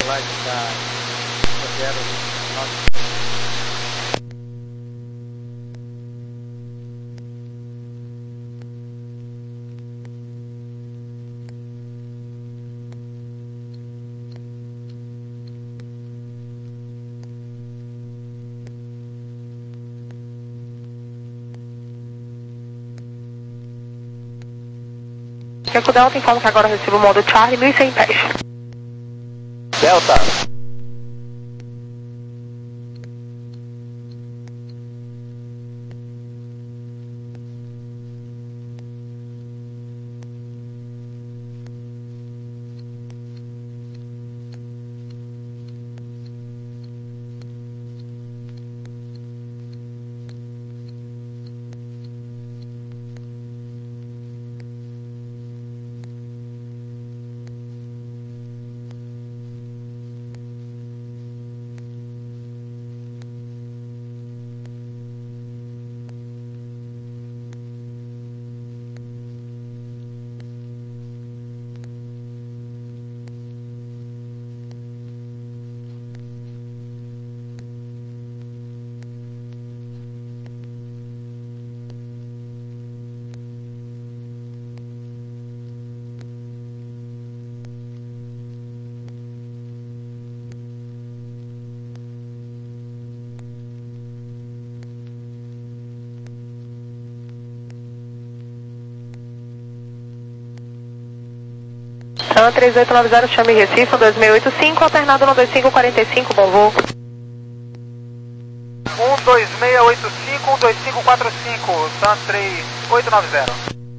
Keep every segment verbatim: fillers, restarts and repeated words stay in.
flight da zero nove. Eco Delta informa que agora recebo o modo Charlie, mil e cem pés. Delta. Então, três oito nove zero, chame Recife, dois seis oito cinco, alternado no dois cinco quatro cinco, bom voo. um dois seis oito cinco, um dois cinco quatro cinco, Sun três oito nove zero.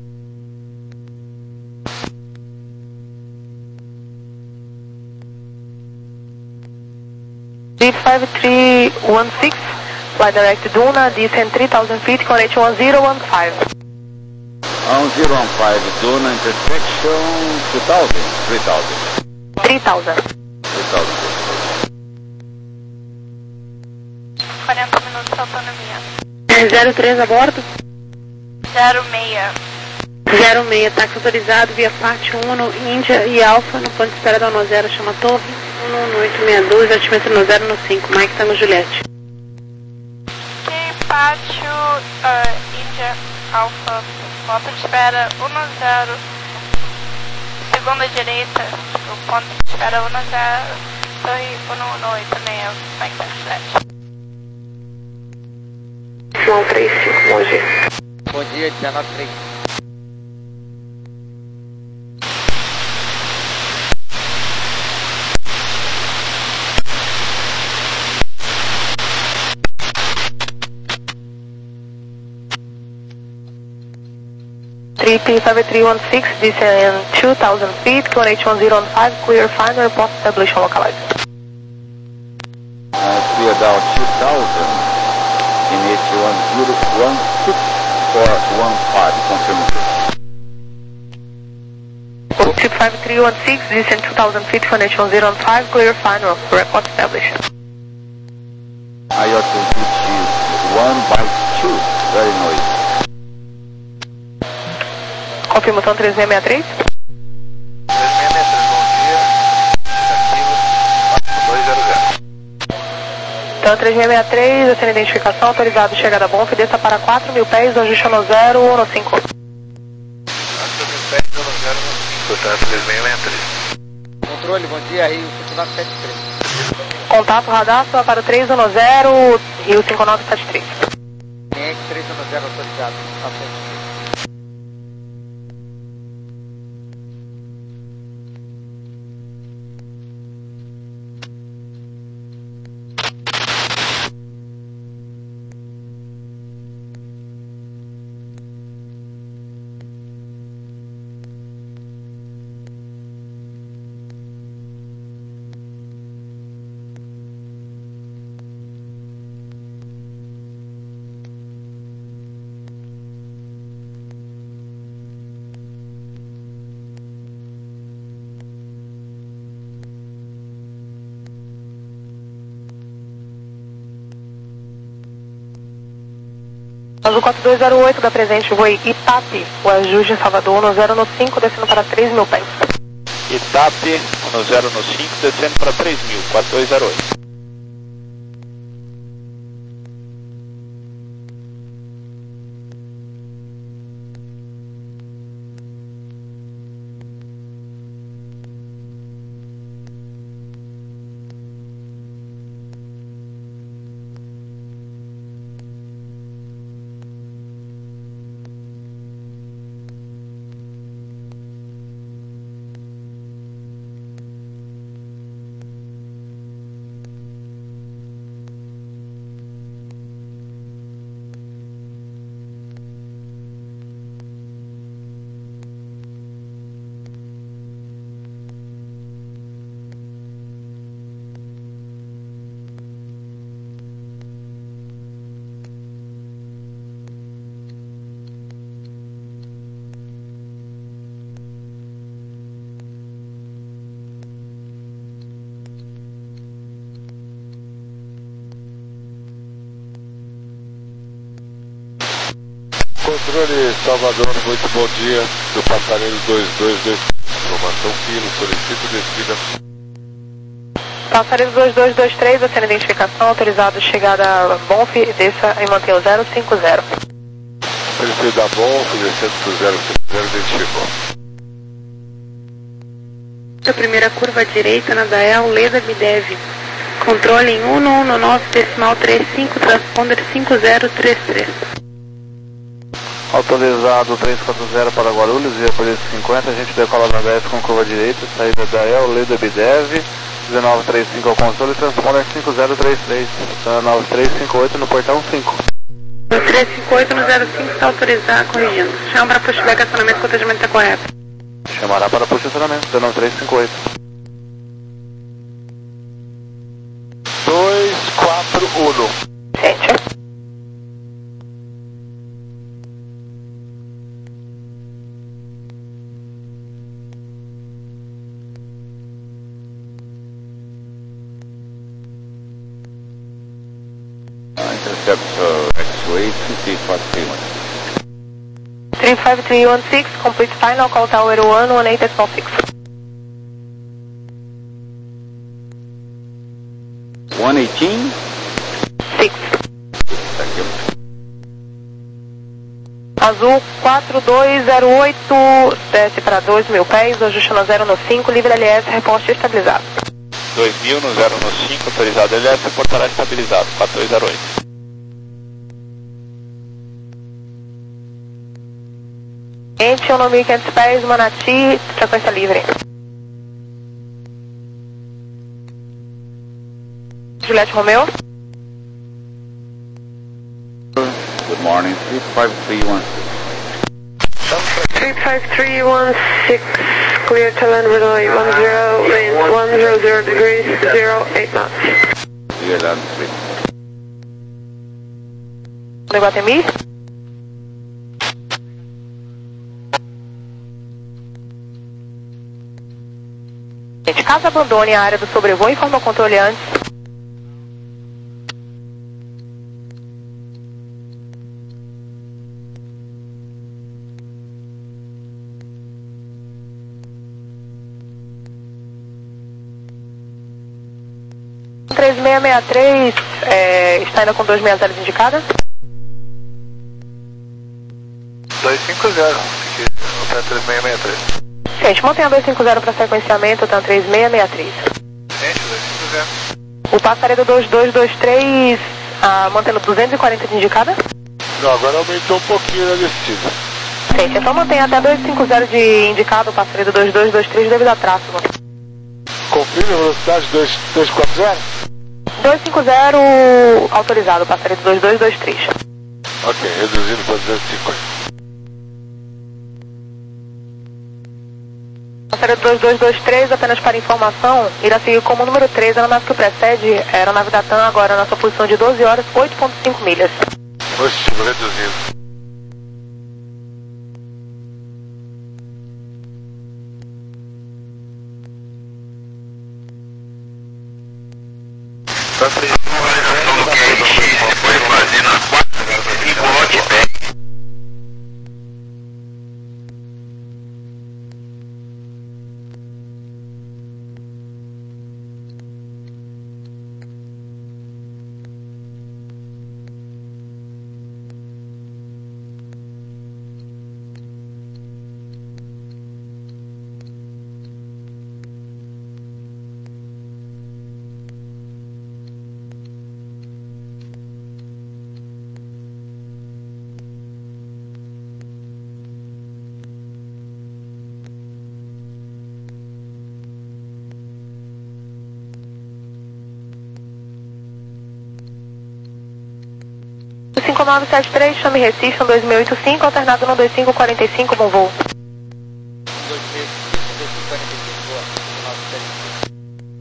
three five three one six, fly direct Duna, descend three thousand feet, connect one zero one five. one zero one five, Duna, intersection two thousand, three thousand. three thousand. three thousand. quarenta minutos de autonomia. zero três a bordo? zero seis. zero seis, táxi autorizado via parte um no Índia e Alfa, no ponto de espera da um zero, chama Torre, um um oito seis dois, batimento no zero no cinco, Mike Tango Juliette. Ok, pátio, uh, Índia, Alfa, ponto de espera um zero, segunda direita, o ponto de espera um zero, Torre um um oito seis, Mike Tango Juliette. um três cinco, bom dia. Bom dia, dezenove três. three P five three one six, descend two thousand feet, connect one zero one five, clear final, report establish and localize. Uh, clear down two thousand, init one zero one six four one five, confirm. Tip five three one six, descend two thousand feet, connect one zero one five, clear final, report established. I O T one by two, very noisy. Confirmação três seis seis três? três seis seis três, bom dia. Aquilo, dois zero zero. Então, três seis seis três, assinando identificação, autorizado, chegada bom, desça para quatro mil pés, ajuste no zero no cinco. quatro mil pés, zero zero no cinco, tá? três seis seis três. Controle, bom dia, Rio cinco nove sete três. Contato radar para três um zero, Rio cinco nove sete três. Cliente três um zero autorizado, nove sete três. Azul quatro dois zero oito da presente, voo Itapi, o ajuste em Salvador, no zero no cinco, descendo para três mil pés. Itap, um zero no cinco, descendo para três mil, quatro dois zero oito. Controle Salvador, muito bom dia, do passarinho dois dois dois, informação Kilo, solicito descida. Passarinho dois dois dois três, sendo identificação, autorizado chegada a Bonf, desça e mantenha o zero cinco zero. Solicito da Bonf, descendo do zero cinco zero, identificou. A primeira curva à direita na Dael, Leda Bidev. Controle em um um nove decimal trinta e cinco, transponder cinco zero três três. Autorizado três quatro zero para Guarulhos, via Polícia cinquenta, a gente decola na dez com curva direita, saída da El, Leda Bidev, dezenove trinta e cinco ao console, transponder cinco zero três três, nove três cinco oito no portão cinco. nove três cinco oito no zero cinco está autorizado, corrigindo. Chama para pushback, acionamento, o atendimento está correto. Chamará para posicionamento, dezenove três cinco oito. dois quatro um. Gente. Intercept X-Way three five three one. three five three one six, complete final, call tower one one eight decimal six. one eighteen? six. Thank you. Azul quatro dois zero oito, desce para dois mil pés, ajuste no zero no cinco, livre L S, reposte estabilizado. dois mil no zero no cinco, autorizado L S, reportará estabilizado, quatro dois zero oito. Ente, um mil e quinhentos pés, Manati, frequência livre. Juliette Romeo. Good morning, three five three one six. three five three one six, clear to land runway one zero, wind one zero zero degrees, zero eight knots. Clear land three. Iguatemi. Gente, caso abandone a área do sobrevoo, informa o controle antes. três seis seis três, é, está indo com dois seis zero indicada? dois cinco zero, aqui no três seis seis três. Gente, mantenha dois cinco zero para sequenciamento, tá três seis seis três. Gente, dois cinco zero. O passaredo dois dois dois três, ah, mantendo duzentos e quarenta de indicada? Não, agora aumentou um pouquinho na descida. Gente, então mantenha até dois cinco zero de indicado, o passaredo dois dois dois três devido a tráfego. Confirme a velocidade dois quatro zero? dois cinco zero autorizado, passaredo dois dois dois três. Ok, reduzindo para duzentos e cinquenta. Passaredo dois dois dois três, apenas para informação, irá seguir como número três, a aeronave que precede a aeronave da TAM, agora na sua posição de doze horas, oito ponto cinco milhas. Positivo, reduzindo. cinco nove sete três, chame Recife, um dois seis oito cinco, alternado no dois cinco quatro cinco, bom voo. dois seis quatro cinco, boa. nove sete três.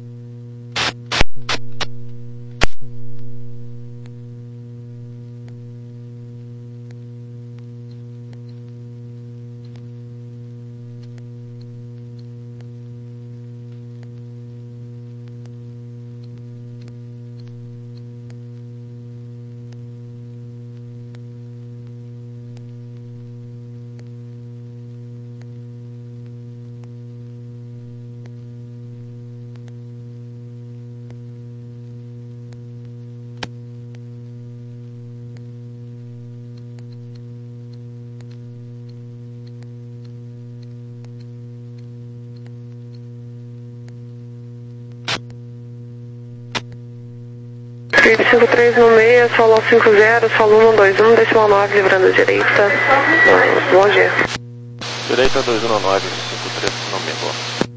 cinco três no meio, solo cinco zero, solo um dois um, decimal nove, livrando a direita. Bom dia. Direita dois um nove, cinco três no meio.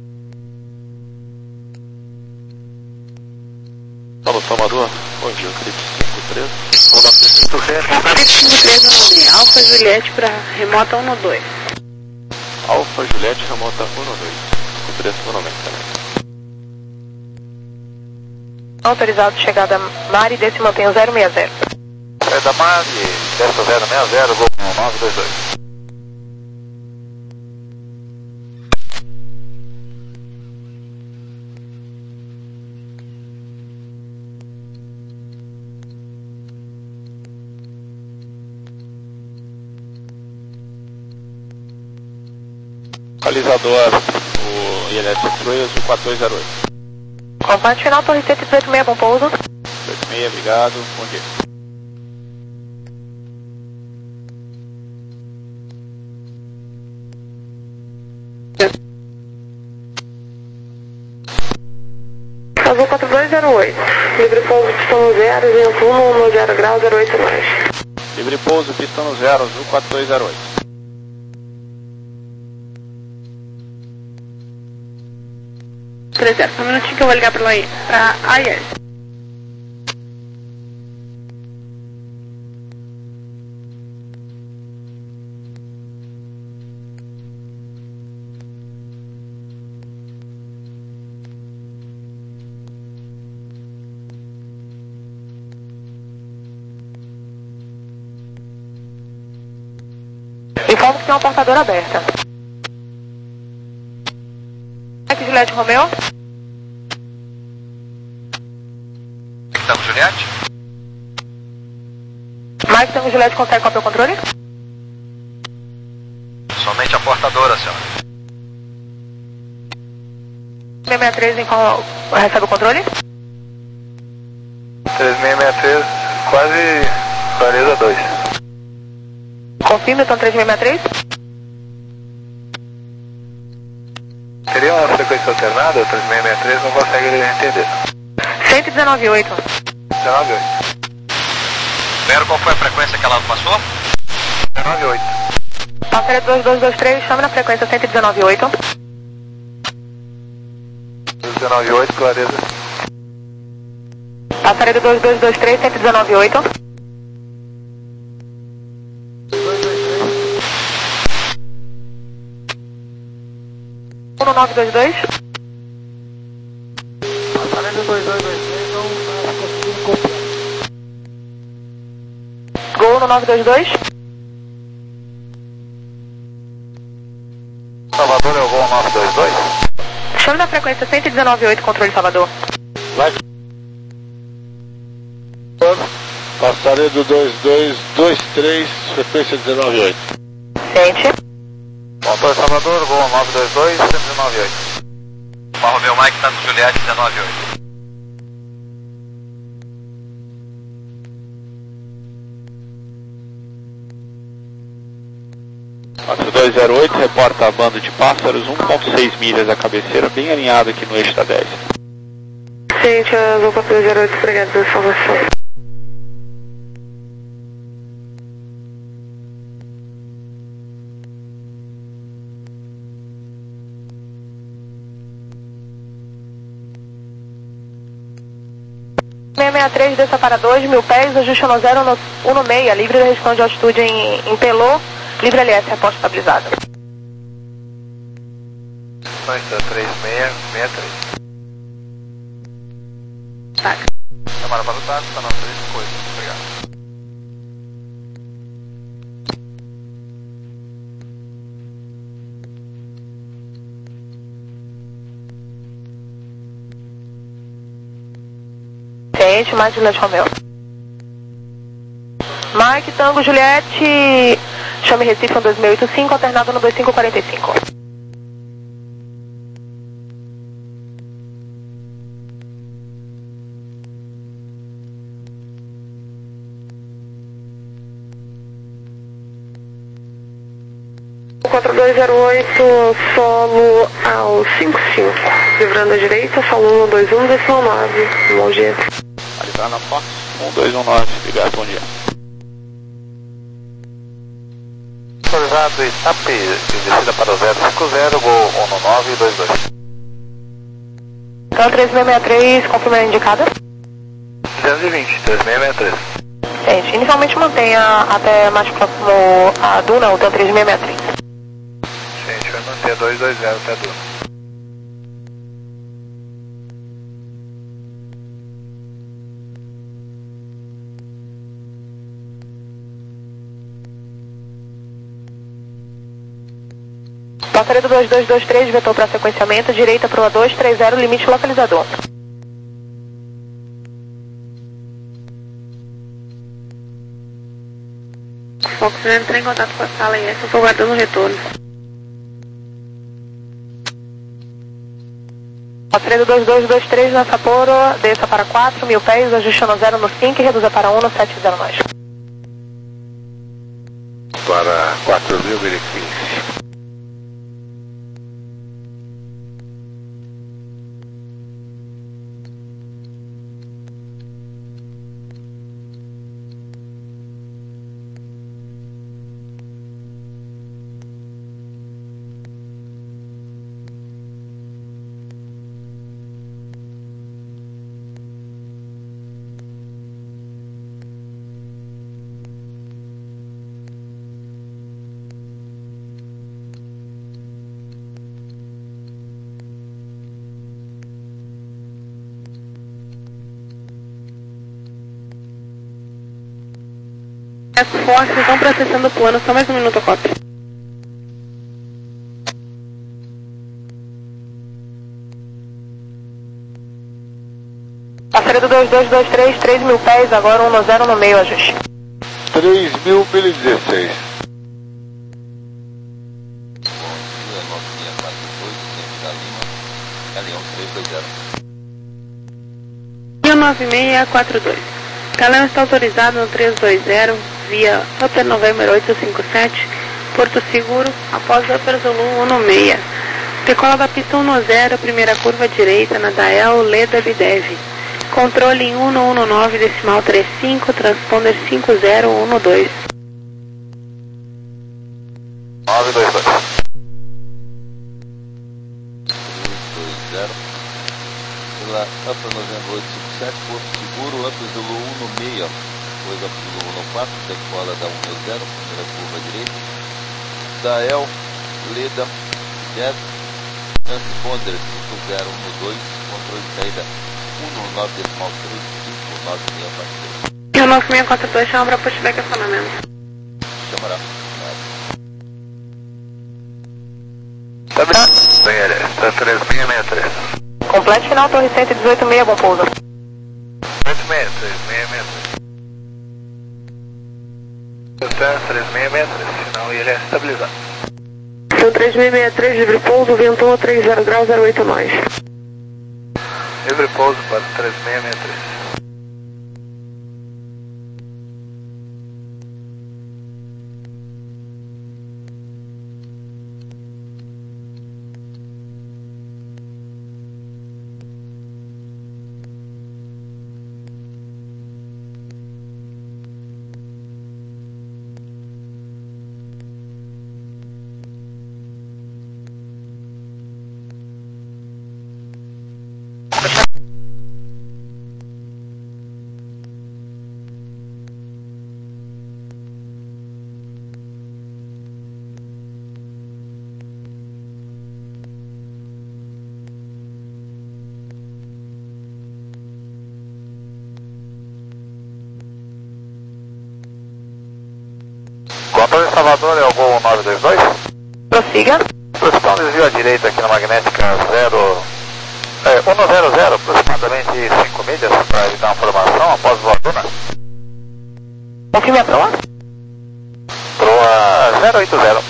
Alô, Salvador, bom dia, Clipe cinco três. cinco três no meio, Alfa Juliette para remota um dois. Alfa Juliette, remota um dois. cinco três no meio também. Autorizado chegada Mari, desce e mantenha o zero seis zero. É da Mari, desce o zero seis zero, vou com nove dois dois. Localizador, o I L S Express, o quatro dois zero oito. Combate final, torre cento e dezoito seis, bom pouso. dezoito seis, obrigado, bom dia. Azul quatro dois zero oito. Livre pouso, pistão zero, vento um no zero grau, zero oito mais. Livre pouso, pistão no zero, Azul quatro dois zero oito. três zero, só um minutinho que eu vou ligar para aí, para A I S. Informo que tem uma portadora aberta. Aqui, Juliette Romeu. Estamos, Juliette? Mike, Tango Juliette, consegue copiar o controle? Somente a portadora, senhora. seis seis três, em qual recebe o controle? três seis seis três, quase clareza dois. Confirma, então três seis seis três. Seria uma frequência alternada, três seis seis três não consegue entender. cento e dezenove oito. dezenove oito. Lembra qual foi a frequência que ela passou? dezenove oito. Passaria dois dois dois três, chame na frequência cento e dezenove oito. dezenove oito, clareza. Passaria dois dois dois três, cento e dezenove oito. um nove dois dois. Passarela dois dois dois três, não está conseguindo copiar. Gol no nove dois dois. Salvador, eu vou nove dois dois. Chame na frequência cento e dezenove oito, controle Salvador. Vai. Passarela do dois dois dois três, frequência dezenove oito. Sente. Motor Salvador, voo nove dois dois, cento e dezenove oito. Barro meu Mike, Tango Juliette, dezenove oito. quatro dois zero oito, reporta a banda de pássaros, um ponto seis milhas a cabeceira, bem alinhado aqui no eixo da dez. Gente, Azul quatro dois zero oito, obrigado pela informação. seiscentos e sessenta e três, desça para dois mil pés, ajuste no zero no um no seis, livre da restrição de altitude em, em Pelô, livre L S, aposta estabilizada. Mike três seis seis três. Taca. Chamada para o táxi, tá na três coisas. Obrigado. Ciente, mais Juliette Romeo. Mike, Tango, Juliette, chame Recife no dois mil e oitenta e cinco, alternado no dois cinco quatro cinco. quatro dois zero oito, solo ao cinco cinco, livrando a direita, solo um dois um, decimal nove, bom dia. Alisar na Fox, um dois um nove, obrigado, bom dia. Autorizado Itape, descida para o zero cinco zero, gol um nove dois dois. Então, três seis seis três, confirma a indicada. duzentos e vinte, três seis seis três. Gente, inicialmente mantenha até mais próximo a Duna, o três seis seis três. Gente, vai manter dois dois zero até Duna. Passaria do dois dois dois três, vetor para sequenciamento, direita para o A dois três zero, limite localizador. Fox entra em contato com a sala e essa, eu estou guardando o retorno. Passaria do dois dois dois três na Sapporo, desça para quatro mil pés, ajuste no zero no cinco e reduza para um no sete zero nove. Para quatro mil e quinze. As forças estão processando o plano, só mais um minuto, cópia. Passaria do dois dois dois três, três mil pés, agora um no zero no meio, ajuste. três mil e dezesseis. E o nove seis quatro dois. Calão está autorizado no três dois zero, via Upper November oito cinco sete, Porto Seguro, após Upper Zulu um no seis. Decola da pista um no zero, primeira curva direita, na Dael Leda Videv. Controle em um no um no nove, decimal trinta e cinco, transponder cinco zero um no dois. nove dois dois. Pela Upper November oito cinco sete, Porto Seguro, Upper Zulu um no meio, depois Upper Zulu um no quatro, decola da um no zero, primeira curva direita, Dael, Leda, Dev, transponder cinco zero um no dois, controle de saída um no nove, decimal três cinco nove seis quatro três. E o nove seis quatro dois chama para pushback acionamento. Chamará. Tá bem? Bem, ele está três seis seis três. Complete final, torre cento e dezoito seis, bom pouso. três seis três seis seis três. Distância três seis seis três, final e ele é estabilizado. São três seis seis três, livre pouso, vento um, trinta graus, zero oito nós. Livre pouso para três seis seis três. Salvador, é o Gol nove dois dois. Prossiga. Posição desvio à direita aqui na magnética zero, é, cento, aproximadamente cinco milhas, para evitar uma formação após voadora. Confirme a proa. Proa zero oito zero.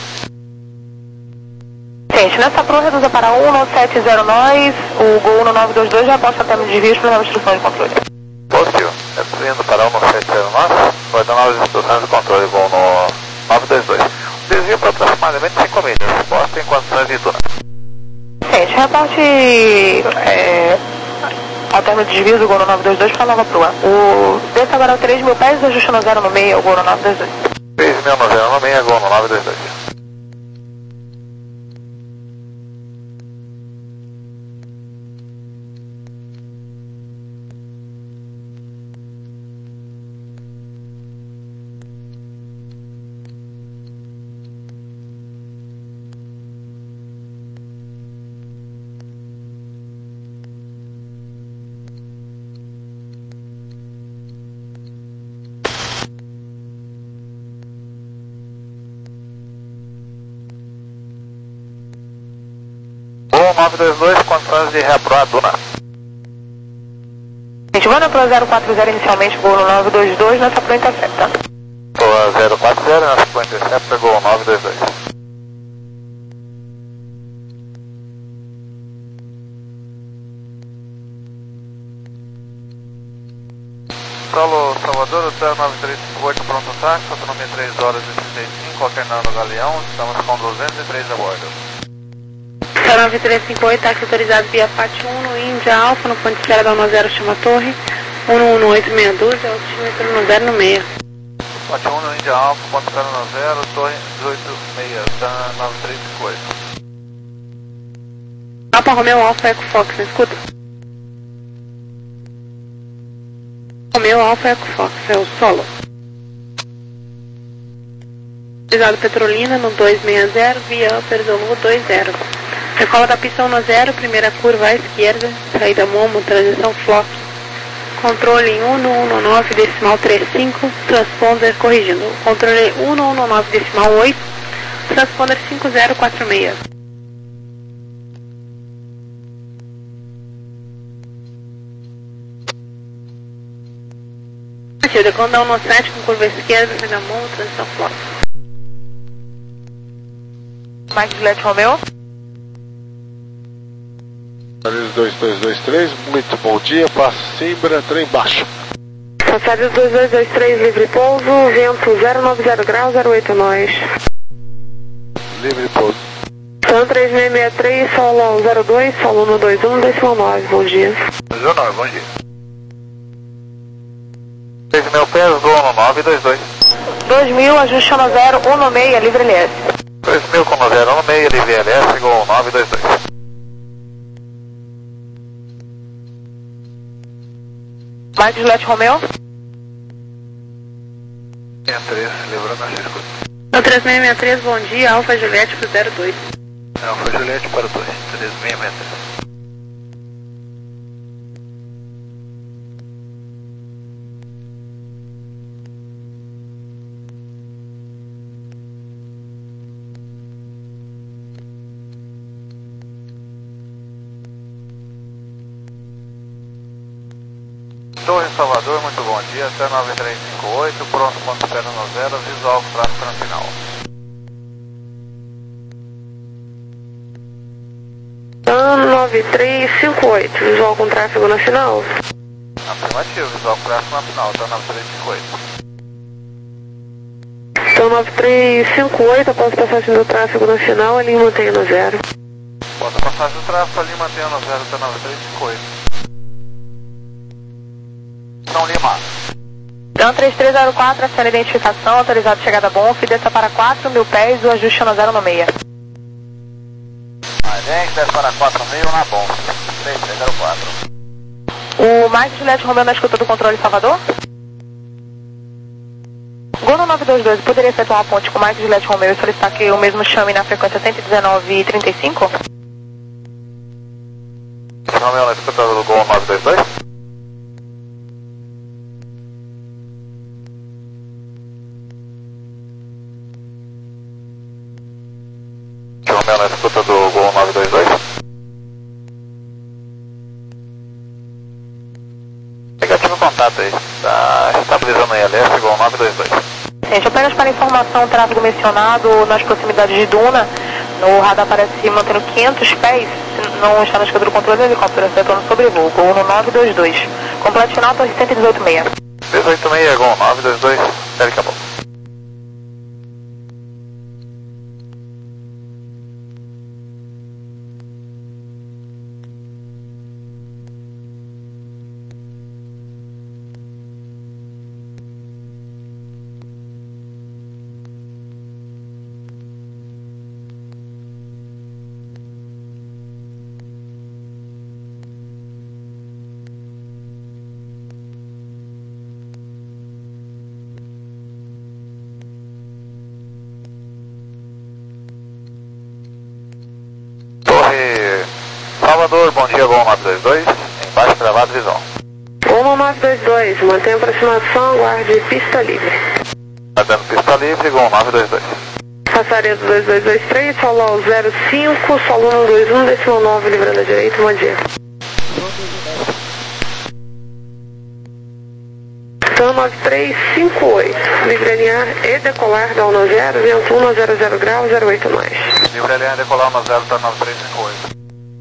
Gente, nessa proa reduza para um nove sete zero nós, o Gol no nove dois dois já posta até no desvio para dar instrução de controle. Possível. Indo para um nove sete zero nós, vai dar novas instruções de controle, Gol no nove dois dois. Desvio para aproximadamente cinco milhas, posta em condições de duna. Gente, reporte é, ao término de desvio do Gol no nove dois dois para a nova proa. O desce agora é o três mil pés, ajuste no zero no meio, o Gol no nove dois dois. três mil no zero no meio, Gol no nove dois dois. nove dois dois, condições de reaproar a duna. Gente, vou na proa zero quatro zero inicialmente, Gol no nove dois dois, nessa proa intercepta. Proa zero quatro zero, nessa proa intercepta, Gol nove dois dois. Solo Salvador, Hotel nove três cinco oito, pronto táxi, autonomia três horas e trinta e cinco, alternando o Galeão, estamos com duzentos e três a bordo. nove três cinco oito, táxi autorizado via F A T um no Índia Alfa, no ponto de espera da um zero, chama Torre, um um oito seis dois, altímetro no zero no meio. F A T um no Índia Alfa, ponto de espera no zero, Torre dezoito seis, da nove três cinco oito. Alfa Romeo Alfa Eco Fox, me escuta? Romeo Alfa Eco Fox, é o solo. Autorizado Petrolina no dois seis zero, via Upper Zulu dois zero. Decola da pista um no zero, primeira curva à esquerda, saída Momo, transição Flock. Controle um um nove decimal trinta e cinco, transponder corrigindo. Controle um um nove decimal oito, transponder cinco zero quatro seis. Decola da um no sete com curva à esquerda, saída Momo, transição Flock. Mike Juliette Romeo. dois dois dois três, muito bom dia, passo Simbra, trem baixo. Passagens dois dois dois três, livre pouso, vento zero nove zero graus, zero oito nós. Livre pouso. Sun três seis seis três, solo zero dois, solo um dois um, decimal nove, bom dia. zero nove, bom dia. três mil pés, Gol no nove dois dois. dois mil, ajuste no zero, um no meio, livre L S. dois mil com zero no meio, livre L S, Gol nove dois dois. Mike Juliette Romeo. sessenta e três, lembrando a circuito. No três seis seis três, bom dia, Alfa Juliette para o zero dois. Alfa Juliette para dois, três seis seis três. Torre Salvador, muito bom dia, até nove três cinco oito, pronto, ponto de espera no zero, visual com tráfego no final. nove três cinco oito, visual com tráfego na final. Afirmativo, visual com tráfego na final, até nove três cinco oito. Então nove três cinco oito, após a passagem do tráfego na final, ali mantém no zero. Após a passagem do tráfego, ali mantém no zero, até nove três cinco oito. São Lima. Então três três zero quatro, aciona a identificação, autorizado chegada bom, desça para quatro mil pés, o ajuste no zero no meio. Aí desce para quatro mil na bom, três três zero quatro. O Mike Juliette Romeo na escuta do controle Salvador? Gol no nove dois dois, poderia efetuar uma ponte com o Mike Juliette Romeo e solicitar que o mesmo chame na frequência cento e dezenove e trinta e cinco? Romeo na escuta do Gol nove dois dois? na escuta do Gol nove dois dois. Negativo contato aí, tá estabilizando aí a leste, Gol nove dois dois. Gente, apenas para informação, o tráfego mencionado nas proximidades de Duna, no radar aparece mantendo quinhentos pés, não está na escuta do controle do helicóptero, retorno sobre voo, Gol no nove dois dois. Complete final, torre cento e dezoito seis. dezoito seis, Gol nove dois dois, ele acabou. Salvador, bom dia, Gol nove dois dois, embaixo travado, visão. Gol nove dois dois, mantém a aproximação, guarde pista livre. Guardando pista livre, Gol nove dois dois. Passaredo dois dois dois três, solo zero cinco, solo um dois um, decimal nove, livrando a direita, bom dia. Então nove três cinco oito, livre alinhar e decolar da um zero, vento um zero zero grau, zero oito mais. Livre alinhar e decolar um zero para nove três cinco oito.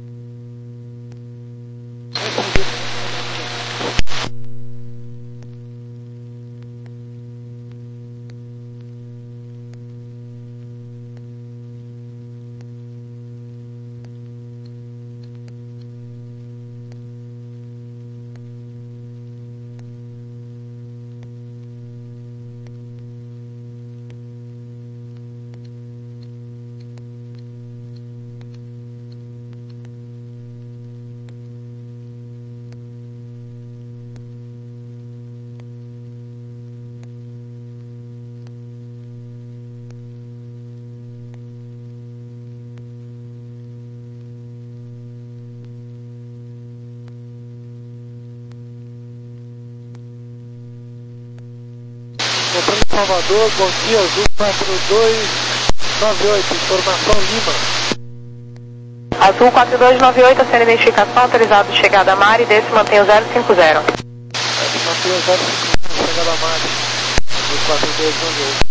Salvador, bom dia, Azul quatro dois nove oito, informação Lima. Azul quatro dois nove oito, sendo identificação, autorizado de chegada a mar e desse mantém o zero cinco zero. Desse mantém o zero cinco zero, chegada a mar, Azul quatro dois nove oito.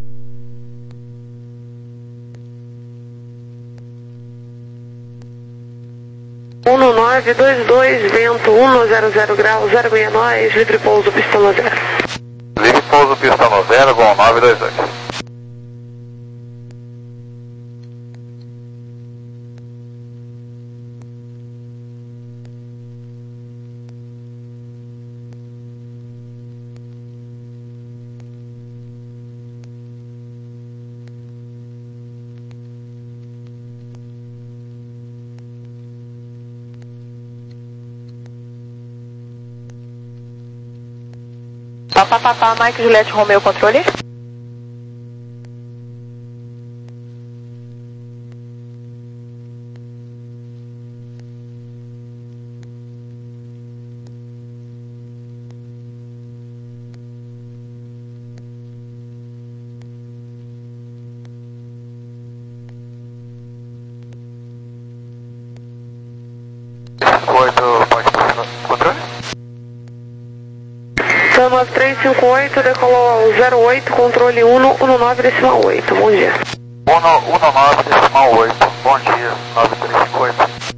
um nove dois dois, vento um zero zero grau, zero seis nós, livre pouso, pista no zero. Livre pouso, pista no zero, Gol nove dois dois. Papá, papá, Mike Juliette Romeo, controle. oito, pode passar controle? Então nove três cinco oito, decolou zero oito, controle um um nove decimal oito, bom dia. um nove decimal oito, bom dia, nove três cinco oito.